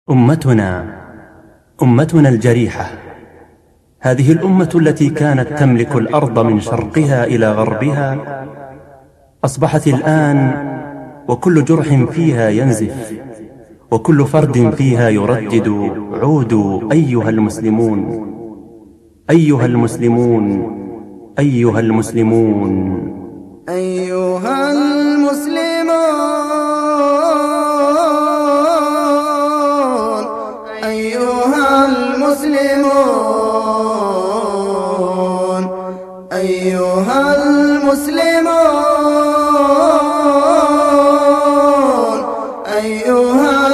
أمتنا الجريحة، هذه الأمة التي كانت تملك الأرض من شرقها إلى غربها، أصبحت الآن وكل جرح فيها ينزف، وكل فرد فيها يردد: عودوا أيها المسلمون، أيها المسلمون، أيها المسلمون، أيها المسلمون، أيها المسلمون، أيها المسلمون، أيها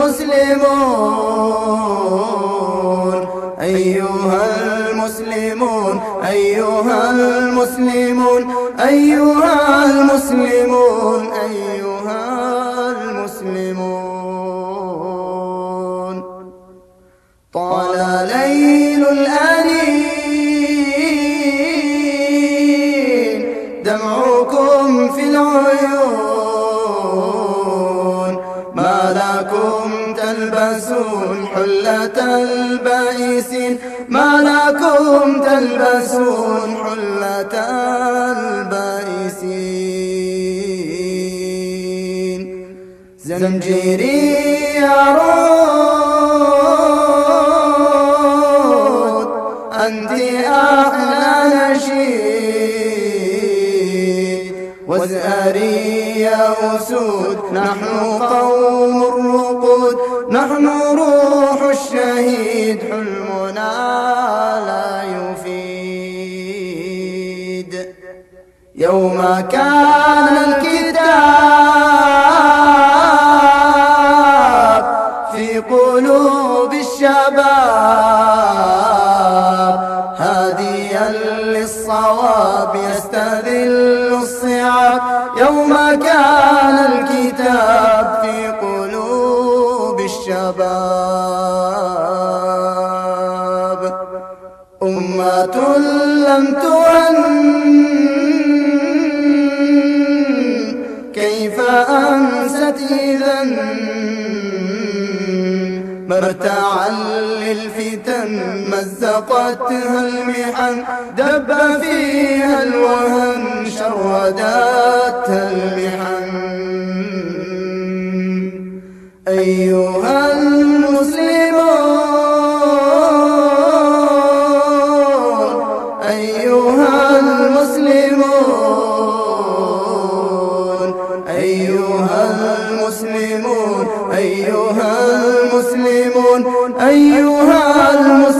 المسلمون، أيها المسلمون، أيها المسلمون، أيها المسلمون، أيها المسلمون. طال ليل الأنين، دمعكم في العيون، ما لكم تلبسون حلة البائسين، ما لكم تلبسون حلة البائسين. زمجيري يعود، أنت أحلى نشيد، وازهري يا أسود، نحن قوم الرقود، نحن روح الشهيد، حلمنا لا يفيد. يوم كان الكتاب في قلوب الشباب، هاديا للصواب يستذل الصعاب. يوم كان الكتاب في قلوب الشباب، أمة لم تهن، كيف أنست إذن، مرتعا للفتن مزقتها المحن، دب فيها الوهن شردتها المحن. أيها المسلمون، أيها المسلمون، أيها المسلمون، أيها المسلمون، أيها المسلمون.